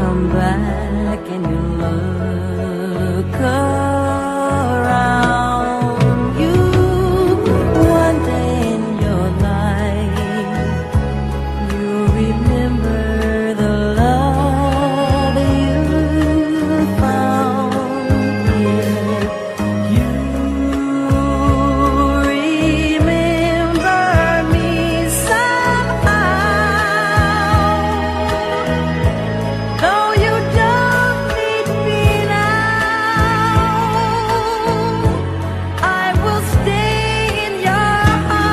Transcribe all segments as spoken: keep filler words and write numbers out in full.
come back and you look around you, one day in your life you'll remember the love you found here. You remember me somehow, though you don't need me now. I will stay in your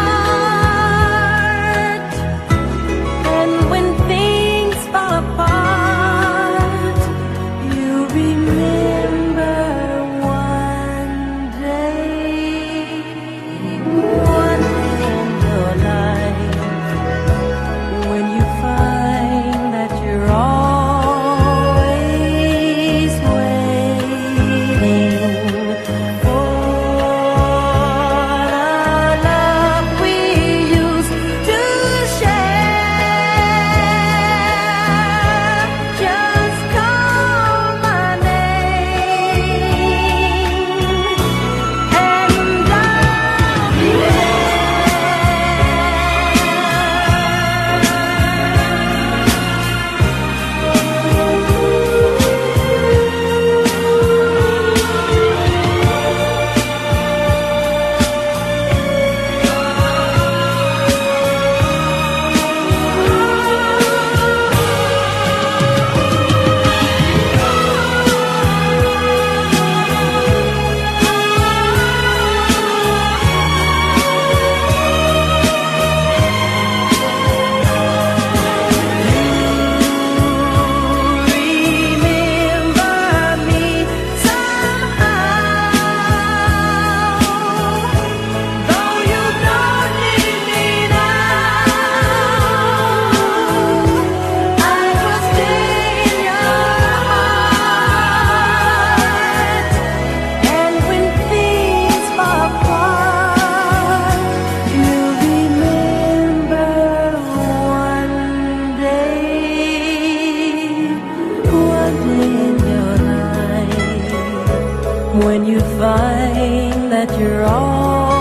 heart, and when things fall apart, you remember one day, one day in your life, when you find that you're always waiting for the love we used to share. Just call my name and I'll be remember me somehow, though you don't need me now. I will stay in your heart, and when things fall apart, you'll remember one day, one day in your life, when you find that you're all